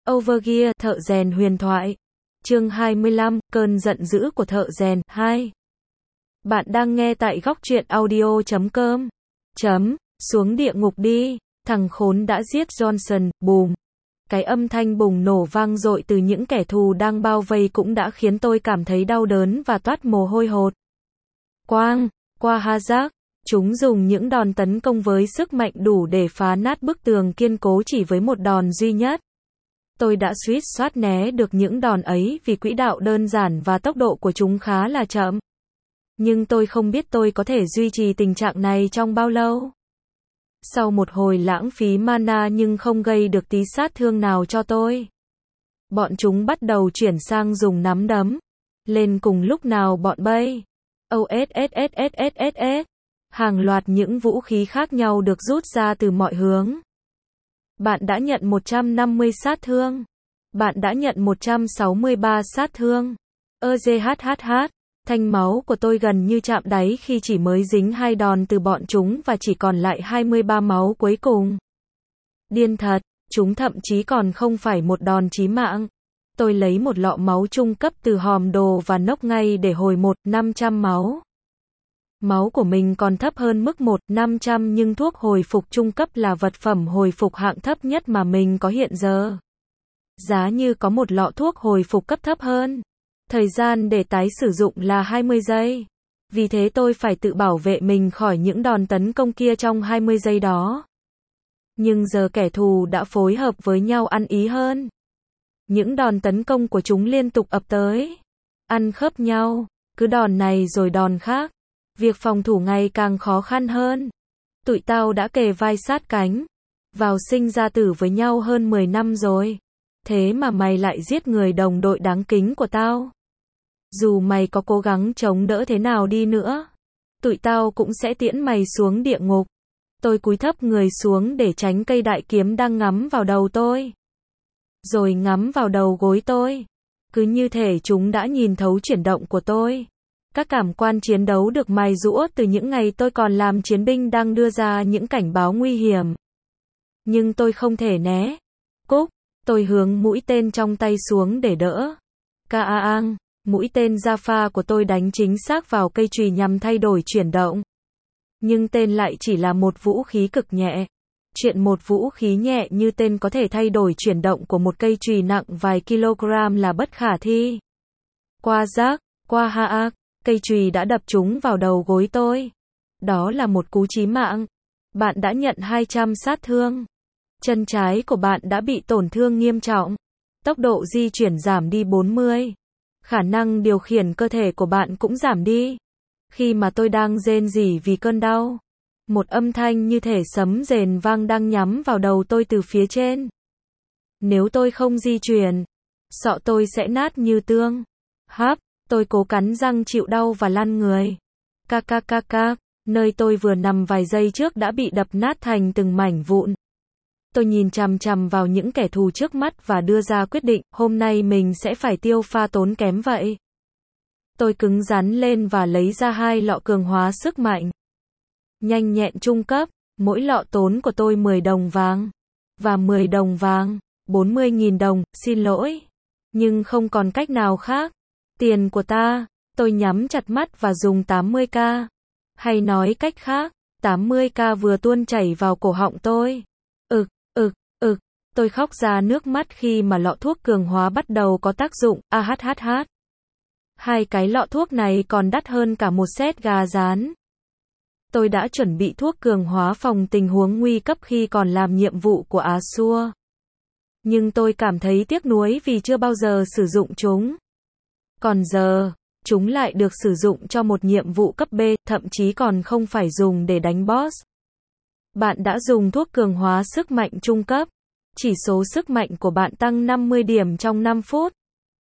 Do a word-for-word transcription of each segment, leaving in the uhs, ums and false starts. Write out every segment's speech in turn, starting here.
Overgear, thợ rèn huyền thoại. Chương hai mươi lăm, cơn giận dữ của thợ rèn, hai. Bạn đang nghe tại góc truyện audio chấm com. Chấm, xuống địa ngục đi, thằng khốn đã giết Johnson, bùm. Cái âm thanh bùng nổ vang dội từ những kẻ thù đang bao vây cũng đã khiến tôi cảm thấy đau đớn và toát mồ hôi hột. Quang, qua Hazard, chúng dùng những đòn tấn công với sức mạnh đủ để phá nát bức tường kiên cố chỉ với một đòn duy nhất. Tôi đã suýt soát né được những đòn ấy vì quỹ đạo đơn giản và tốc độ của chúng khá là chậm. Nhưng tôi không biết tôi có thể duy trì tình trạng này trong bao lâu. Sau một hồi lãng phí mana nhưng không gây được tí sát thương nào cho tôi, bọn chúng bắt đầu chuyển sang dùng nắm đấm. Lên cùng lúc nào bọn bay. OSSSSSS. Hàng loạt những vũ khí khác nhau được rút ra từ mọi hướng. Bạn đã nhận một trăm năm mươi sát thương. Bạn đã nhận một trăm sáu mươi ba sát thương. Ơ dê hát hát hát. Thanh máu của tôi gần như chạm đáy khi chỉ mới dính hai đòn từ bọn chúng và chỉ còn lại hai mươi ba máu cuối cùng. Điên thật, chúng thậm chí còn không phải một đòn chí mạng. Tôi lấy một lọ máu trung cấp từ hòm đồ và nốc ngay để hồi một, năm trăm máu. Máu của mình còn thấp hơn mức một, năm trăm nhưng thuốc hồi phục trung cấp là vật phẩm hồi phục hạng thấp nhất mà mình có hiện giờ. Giá như có một lọ thuốc hồi phục cấp thấp hơn. Thời gian để tái sử dụng là hai mươi giây. Vì thế tôi phải tự bảo vệ mình khỏi những đòn tấn công kia trong hai mươi giây đó. Nhưng giờ kẻ thù đã phối hợp với nhau ăn ý hơn. Những đòn tấn công của chúng liên tục ập tới. Ăn khớp nhau, cứ đòn này rồi đòn khác. Việc phòng thủ ngày càng khó khăn hơn. Tụi tao đã kề vai sát cánh, vào sinh ra tử với nhau hơn mười năm rồi. Thế mà mày lại giết người đồng đội đáng kính của tao. Dù mày có cố gắng chống đỡ thế nào đi nữa, tụi tao cũng sẽ tiễn mày xuống địa ngục. Tôi cúi thấp người xuống để tránh cây đại kiếm đang ngắm vào đầu tôi. Rồi ngắm vào đầu gối tôi. Cứ như thể chúng đã nhìn thấu chuyển động của tôi. Các cảm quan chiến đấu được mài giũa từ những ngày tôi còn làm chiến binh đang đưa ra những cảnh báo nguy hiểm. Nhưng tôi không thể né. Cúc, tôi hướng mũi tên trong tay xuống để đỡ. Caang, mũi tên Jaffa của tôi đánh chính xác vào cây chùy nhằm thay đổi chuyển động. Nhưng tên lại chỉ là một vũ khí cực nhẹ. Chuyện một vũ khí nhẹ như tên có thể thay đổi chuyển động của một cây chùy nặng vài kg là bất khả thi. Qua giác, qua haak, cây chùy đã đập trúng vào đầu gối tôi. Đó là một cú chí mạng. Bạn đã nhận hai trăm sát thương. Chân trái của bạn đã bị tổn thương nghiêm trọng. Tốc độ di chuyển giảm đi bốn mươi. Khả năng điều khiển cơ thể của bạn cũng giảm đi. Khi mà tôi đang rên rỉ vì cơn đau, một âm thanh như thể sấm rền vang đang nhắm vào đầu tôi từ phía trên. Nếu tôi không di chuyển, sọ tôi sẽ nát như tương. Háp, tôi cố cắn răng chịu đau và lăn người. Ca ca ca ca, nơi tôi vừa nằm vài giây trước đã bị đập nát thành từng mảnh vụn. Tôi nhìn chằm chằm vào những kẻ thù trước mắt và đưa ra quyết định, hôm nay mình sẽ phải tiêu pha tốn kém vậy. Tôi cứng rắn lên và lấy ra hai lọ cường hóa sức mạnh. Nhanh nhẹn trung cấp, mỗi lọ tốn của tôi mười đồng vàng. Và mười đồng vàng, bốn mươi nghìn đồng, xin lỗi. Nhưng không còn cách nào khác. Tiền của ta, tôi nhắm chặt mắt và dùng tám mươi k. Hay nói cách khác, tám mươi k vừa tuôn chảy vào cổ họng tôi. Ực, ực, ực, tôi khóc ra nước mắt khi mà lọ thuốc cường hóa bắt đầu có tác dụng, ahhh. Hai cái lọ thuốc này còn đắt hơn cả một set gà rán. Tôi đã chuẩn bị thuốc cường hóa phòng tình huống nguy cấp khi còn làm nhiệm vụ của Azure. Nhưng tôi cảm thấy tiếc nuối vì chưa bao giờ sử dụng chúng. Còn giờ, chúng lại được sử dụng cho một nhiệm vụ cấp B, thậm chí còn không phải dùng để đánh boss. Bạn đã dùng thuốc cường hóa sức mạnh trung cấp. Chỉ số sức mạnh của bạn tăng năm mươi điểm trong năm phút.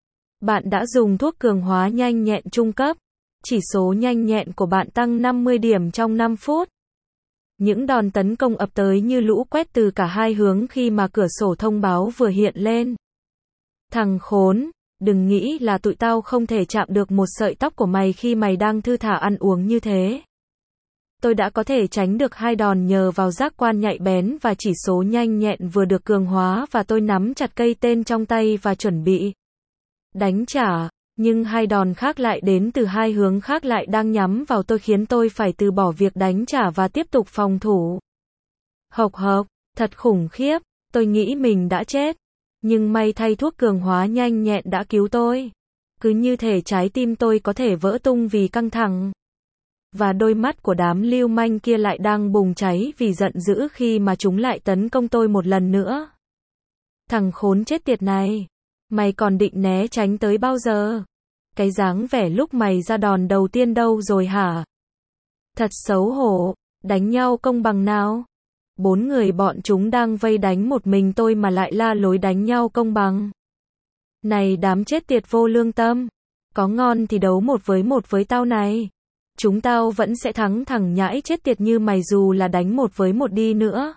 Bạn đã dùng thuốc cường hóa nhanh nhẹn trung cấp. Chỉ số nhanh nhẹn của bạn tăng năm mươi điểm trong năm phút. Những đòn tấn công ập tới như lũ quét từ cả hai hướng khi mà cửa sổ thông báo vừa hiện lên. Thằng khốn, đừng nghĩ là tụi tao không thể chạm được một sợi tóc của mày khi mày đang thư thả ăn uống như thế. tôi đã có thể tránh được hai đòn nhờ vào giác quan nhạy bén và chỉ số nhanh nhẹn vừa được cường hóa và tôi nắm chặt cây tên trong tay và chuẩn bị đánh trả. Nhưng hai đòn khác lại đến từ hai hướng khác lại đang nhắm vào tôi khiến tôi phải từ bỏ việc đánh trả và tiếp tục phòng thủ. Hộc hộc, thật khủng khiếp, tôi nghĩ mình đã chết. Nhưng may thay thuốc cường hóa nhanh nhẹn đã cứu tôi. Cứ như thể trái tim tôi có thể vỡ tung vì căng thẳng. Và đôi mắt của đám lưu manh kia lại đang bùng cháy vì giận dữ khi mà chúng lại tấn công tôi một lần nữa. Thằng khốn chết tiệt này, mày còn định né tránh tới bao giờ? Cái dáng vẻ lúc mày ra đòn đầu tiên đâu rồi hả? Thật xấu hổ, đánh nhau công bằng nào? Bốn người bọn chúng đang vây đánh một mình tôi mà lại la lối đánh nhau công bằng. Này đám chết tiệt vô lương tâm, có ngon thì đấu một với một với tao này. Chúng tao vẫn sẽ thắng thằng nhãi chết tiệt như mày dù là đánh một với một đi nữa.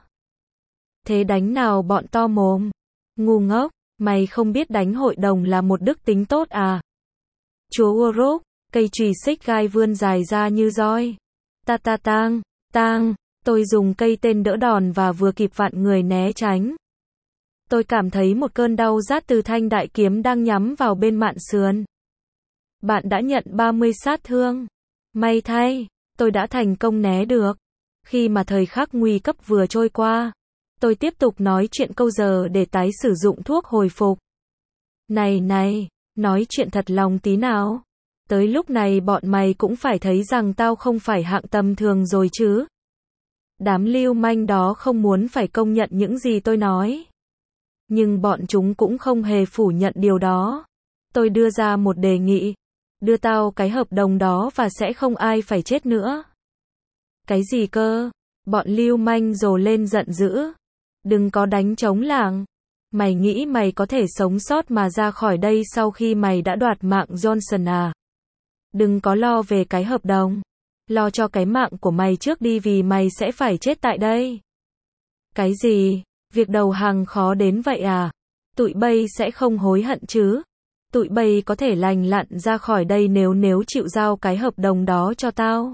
Thế đánh nào bọn to mồm? Ngu ngốc, mày không biết đánh hội đồng là một đức tính tốt à? Chúa Uruk, cây chùy xích gai vươn dài ra như roi. Ta ta tang, tang, tôi dùng cây tên đỡ đòn và vừa kịp vặn người né tránh. Tôi cảm thấy một cơn đau rát từ thanh đại kiếm đang nhắm vào bên mạn sườn. Bạn đã nhận ba mươi sát thương. May thay, tôi đã thành công né được. Khi mà thời khắc nguy cấp vừa trôi qua, tôi tiếp tục nói chuyện câu giờ để tái sử dụng thuốc hồi phục. Này này, nói chuyện thật lòng tí nào. Tới lúc này bọn mày cũng phải thấy rằng tao không phải hạng tầm thường rồi chứ. Đám lưu manh đó không muốn phải công nhận những gì tôi nói. Nhưng bọn chúng cũng không hề phủ nhận điều đó. Tôi đưa ra một đề nghị. Đưa tao cái hợp đồng đó và sẽ không ai phải chết nữa. Cái gì cơ? Bọn lưu manh rồ lên giận dữ. Đừng có đánh trống lảng. Mày nghĩ mày có thể sống sót mà ra khỏi đây sau khi mày đã đoạt mạng Johnson à? Đừng có lo về cái hợp đồng. Lo cho cái mạng của mày trước đi vì mày sẽ phải chết tại đây. Cái gì? Việc đầu hàng khó đến vậy à? Tụi bay sẽ không hối hận chứ? Tụi bay có thể lành lặn ra khỏi đây nếu nếu chịu giao cái hợp đồng đó cho tao.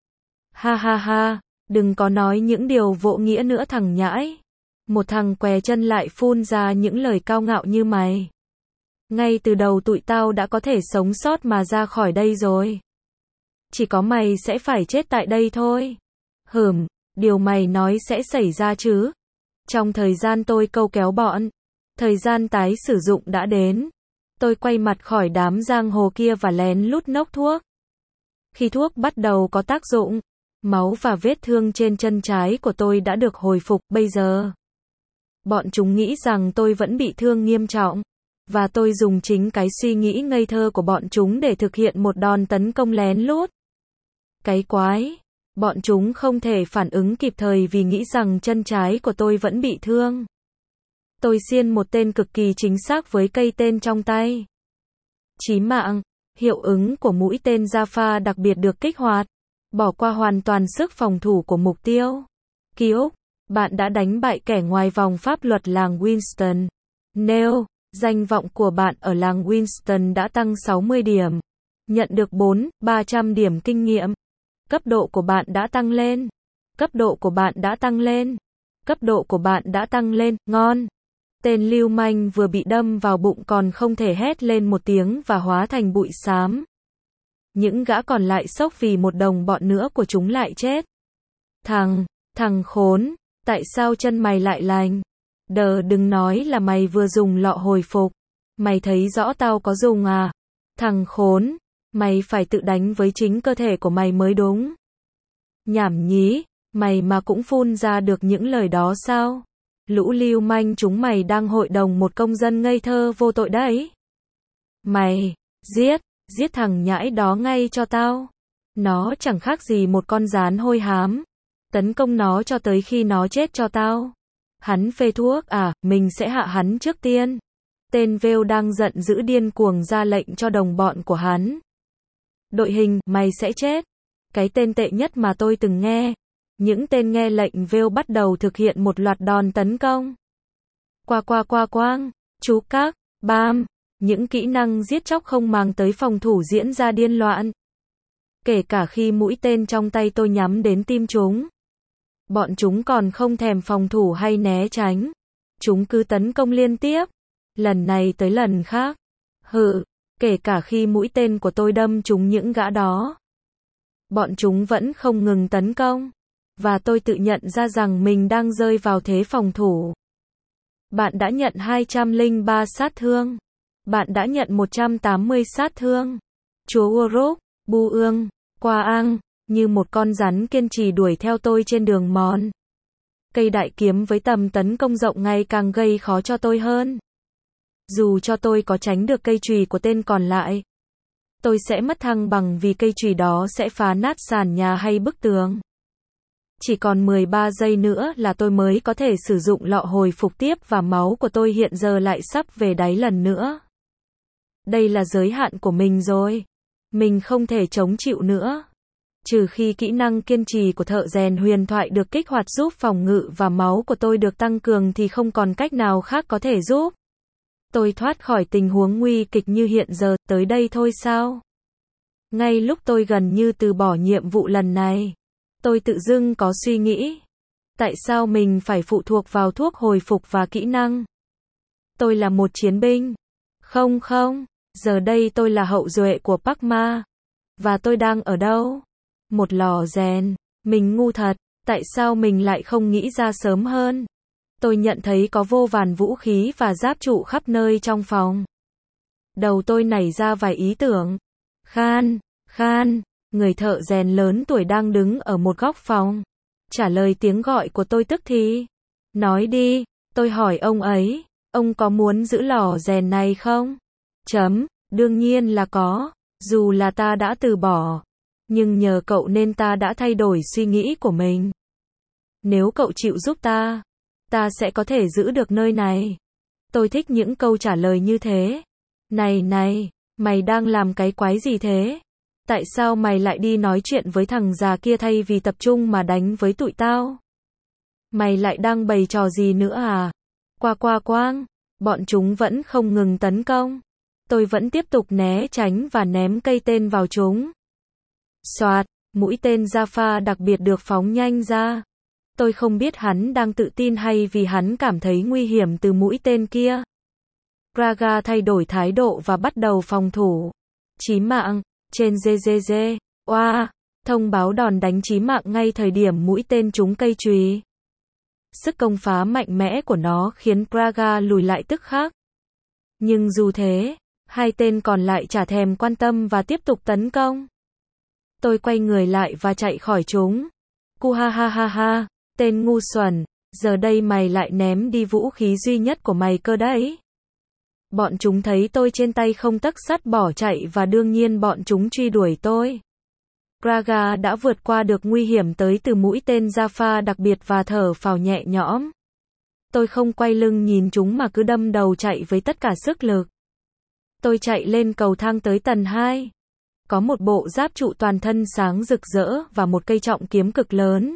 Ha ha ha, đừng có nói những điều vô nghĩa nữa thằng nhãi. Một thằng què chân lại phun ra những lời cao ngạo như mày. Ngay từ đầu tụi tao đã có thể sống sót mà ra khỏi đây rồi. Chỉ có mày sẽ phải chết tại đây thôi. Hừm, điều mày nói sẽ xảy ra chứ. Trong thời gian tôi câu kéo bọn, thời gian tái sử dụng đã đến. Tôi quay mặt khỏi đám giang hồ kia và lén lút nốc thuốc. Khi thuốc bắt đầu có tác dụng, máu và vết thương trên chân trái của tôi đã được hồi phục. Bây giờ, bọn chúng nghĩ rằng tôi vẫn bị thương nghiêm trọng. Và tôi dùng chính cái suy nghĩ ngây thơ của bọn chúng để thực hiện một đòn tấn công lén lút. Cái quái, bọn chúng không thể phản ứng kịp thời vì nghĩ rằng chân trái của tôi vẫn bị thương. Tôi xiên một tên cực kỳ chính xác với cây tên trong tay. Chí mạng, hiệu ứng của mũi tên Jaffa đặc biệt được kích hoạt, bỏ qua hoàn toàn sức phòng thủ của mục tiêu. Kiok, bạn đã đánh bại kẻ ngoài vòng pháp luật làng Winston. Nêu, danh vọng của bạn ở làng Winston đã tăng sáu mươi điểm. Nhận được bốn nghìn ba trăm điểm kinh nghiệm. Cấp độ của bạn đã tăng lên. Cấp độ của bạn đã tăng lên. Cấp độ của bạn đã tăng lên, ngon. Tên lưu manh vừa bị đâm vào bụng còn không thể hét lên một tiếng và hóa thành bụi xám. Những gã còn lại sốc vì một đồng bọn nữa của chúng lại chết. Thằng, thằng khốn, tại sao chân mày lại lành? Đờ đừng nói là mày vừa dùng lọ hồi phục. Mày thấy rõ tao có dùng à? Thằng khốn, mày phải tự đánh với chính cơ thể của mày mới đúng. Nhảm nhí, mày mà cũng phun ra được những lời đó sao? Lũ lưu manh chúng mày đang hội đồng một công dân ngây thơ vô tội đấy. Mày, giết, giết thằng nhãi đó ngay cho tao. Nó chẳng khác gì một con gián hôi hám. Tấn công nó cho tới khi nó chết cho tao. Hắn phê thuốc à, mình sẽ hạ hắn trước tiên. Tên Vale đang giận dữ điên cuồng ra lệnh cho đồng bọn của hắn. Đội hình, mày sẽ chết. Cái tên tệ nhất mà tôi từng nghe. Những tên nghe lệnh Vale bắt đầu thực hiện một loạt đòn tấn công. Qua qua qua quang, chú các, bam. Những kỹ năng giết chóc không mang tới phòng thủ diễn ra điên loạn. Kể cả khi mũi tên trong tay tôi nhắm đến tim chúng. Bọn chúng còn không thèm phòng thủ hay né tránh. Chúng cứ tấn công liên tiếp. Lần này tới lần khác. Hự, kể cả khi mũi tên của tôi đâm trúng những gã đó. Bọn chúng vẫn không ngừng tấn công. Và tôi tự nhận ra rằng mình đang rơi vào thế phòng thủ. Bạn đã nhận hai trăm lẻ ba sát thương. Bạn đã nhận một trăm tám mươi sát thương. Chúa Uruk, Bu Ương, Qua Ang, như một con rắn kiên trì đuổi theo tôi trên đường mòn. Cây đại kiếm với tầm tấn công rộng ngày càng gây khó cho tôi hơn. Dù cho tôi có tránh được cây chùy của tên còn lại, tôi sẽ mất thăng bằng vì cây chùy đó sẽ phá nát sàn nhà hay bức tường. Chỉ còn mười ba giây nữa là tôi mới có thể sử dụng lọ hồi phục tiếp và máu của tôi hiện giờ lại sắp về đáy lần nữa. Đây là giới hạn của mình rồi. Mình không thể chống chịu nữa. Trừ khi kỹ năng kiên trì của thợ rèn huyền thoại được kích hoạt giúp phòng ngự và máu của tôi được tăng cường thì không còn cách nào khác có thể giúp. Tôi thoát khỏi tình huống nguy kịch như hiện giờ, tới đây thôi sao? Ngay lúc tôi gần như từ bỏ nhiệm vụ lần này, tôi tự dưng có suy nghĩ. Tại sao mình phải phụ thuộc vào thuốc hồi phục và kỹ năng? Tôi là một chiến binh. Không không, giờ đây tôi là hậu duệ của Park Ma. Và tôi đang ở đâu? Một lò rèn. Mình ngu thật, tại sao mình lại không nghĩ ra sớm hơn? Tôi nhận thấy có vô vàn vũ khí và giáp trụ khắp nơi trong phòng. Đầu tôi nảy ra vài ý tưởng. Khan, Khan, người thợ rèn lớn tuổi đang đứng ở một góc phòng. Trả lời tiếng gọi của tôi tức thì. Nói đi, tôi hỏi ông ấy, ông có muốn giữ lò rèn này không? Chấm, đương nhiên là có, dù là ta đã từ bỏ. Nhưng nhờ cậu nên ta đã thay đổi suy nghĩ của mình. Nếu cậu chịu giúp ta, ta sẽ có thể giữ được nơi này. Tôi thích những câu trả lời như thế. Này này, mày đang làm cái quái gì thế? Tại sao mày lại đi nói chuyện với thằng già kia thay vì tập trung mà đánh với tụi tao? Mày lại đang bày trò gì nữa à? Qua qua quang, bọn chúng vẫn không ngừng tấn công. Tôi vẫn tiếp tục né tránh và ném cây tên vào chúng. Soạt, mũi tên Jaffa đặc biệt được phóng nhanh ra. Tôi không biết hắn đang tự tin hay vì hắn cảm thấy nguy hiểm từ mũi tên kia. Braga thay đổi thái độ và bắt đầu phòng thủ. Chí mạng, trên giê giê giê, oa, thông báo đòn đánh chí mạng ngay thời điểm mũi tên trúng cây chùy. Sức công phá mạnh mẽ của nó khiến Braga lùi lại tức khắc. Nhưng dù thế, hai tên còn lại chả thèm quan tâm và tiếp tục tấn công. Tôi quay người lại và chạy khỏi chúng. Cu ha ha ha ha, tên ngu xuẩn, giờ đây mày lại ném đi vũ khí duy nhất của mày cơ đấy. Bọn chúng thấy tôi trên tay không tấc sắt bỏ chạy và đương nhiên bọn chúng truy đuổi tôi. Braga đã vượt qua được nguy hiểm tới từ mũi tên Jaffa đặc biệt và thở phào nhẹ nhõm. Tôi không quay lưng nhìn chúng mà cứ đâm đầu chạy với tất cả sức lực. Tôi chạy lên cầu thang tới tầng hai. Có một bộ giáp trụ toàn thân sáng rực rỡ và một cây trọng kiếm cực lớn.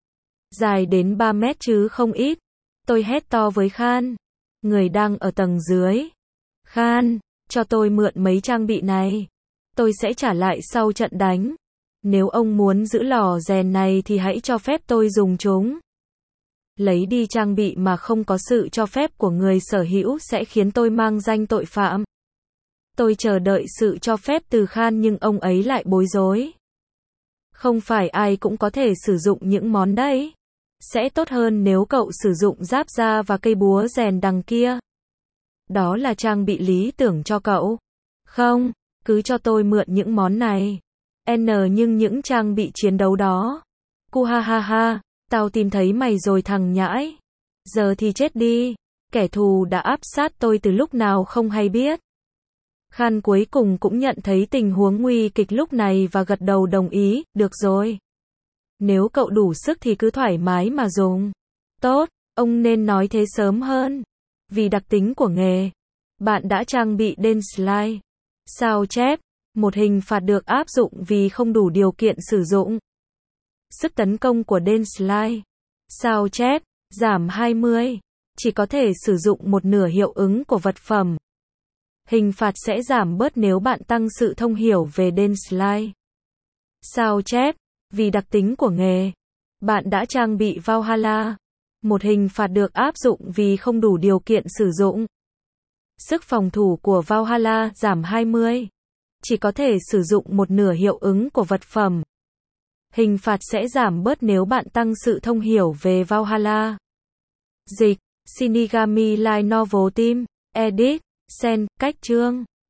Dài đến ba mét chứ không ít. Tôi hét to với Khan, người đang ở tầng dưới. Khan, cho tôi mượn mấy trang bị này. Tôi sẽ trả lại sau trận đánh. Nếu ông muốn giữ lò rèn này thì hãy cho phép tôi dùng chúng. Lấy đi trang bị mà không có sự cho phép của người sở hữu sẽ khiến tôi mang danh tội phạm. Tôi chờ đợi sự cho phép từ Khan nhưng ông ấy lại bối rối. Không phải ai cũng có thể sử dụng những món đấy. Sẽ tốt hơn nếu cậu sử dụng giáp da và cây búa rèn đằng kia. Đó là trang bị lý tưởng cho cậu. Không, cứ cho tôi mượn những món này. N nhưng những trang bị chiến đấu đó. Cu ha ha ha, tao tìm thấy mày rồi thằng nhãi. Giờ thì chết đi. Kẻ thù đã áp sát tôi từ lúc nào không hay biết. Khan cuối cùng cũng nhận thấy tình huống nguy kịch lúc này và gật đầu đồng ý, được rồi. Nếu cậu đủ sức thì cứ thoải mái mà dùng. Tốt, ông nên nói thế sớm hơn. Vì đặc tính của nghề, bạn đã trang bị Denslight. Sao chép, một hình phạt được áp dụng vì không đủ điều kiện sử dụng. Sức tấn công của Denslight. Sao chép, giảm hai mươi. Chỉ có thể sử dụng một nửa hiệu ứng của vật phẩm. Hình phạt sẽ giảm bớt nếu bạn tăng sự thông hiểu về Denslight. Sao chép. Vì đặc tính của nghề, bạn đã trang bị Valhalla. Một hình phạt được áp dụng vì không đủ điều kiện sử dụng. Sức phòng thủ của Valhalla giảm hai mươi. Chỉ có thể sử dụng một nửa hiệu ứng của vật phẩm. Hình phạt sẽ giảm bớt nếu bạn tăng sự thông hiểu về Valhalla. Dịch. Shinigami Light Novel Team. Edit. Sen. Cách chương.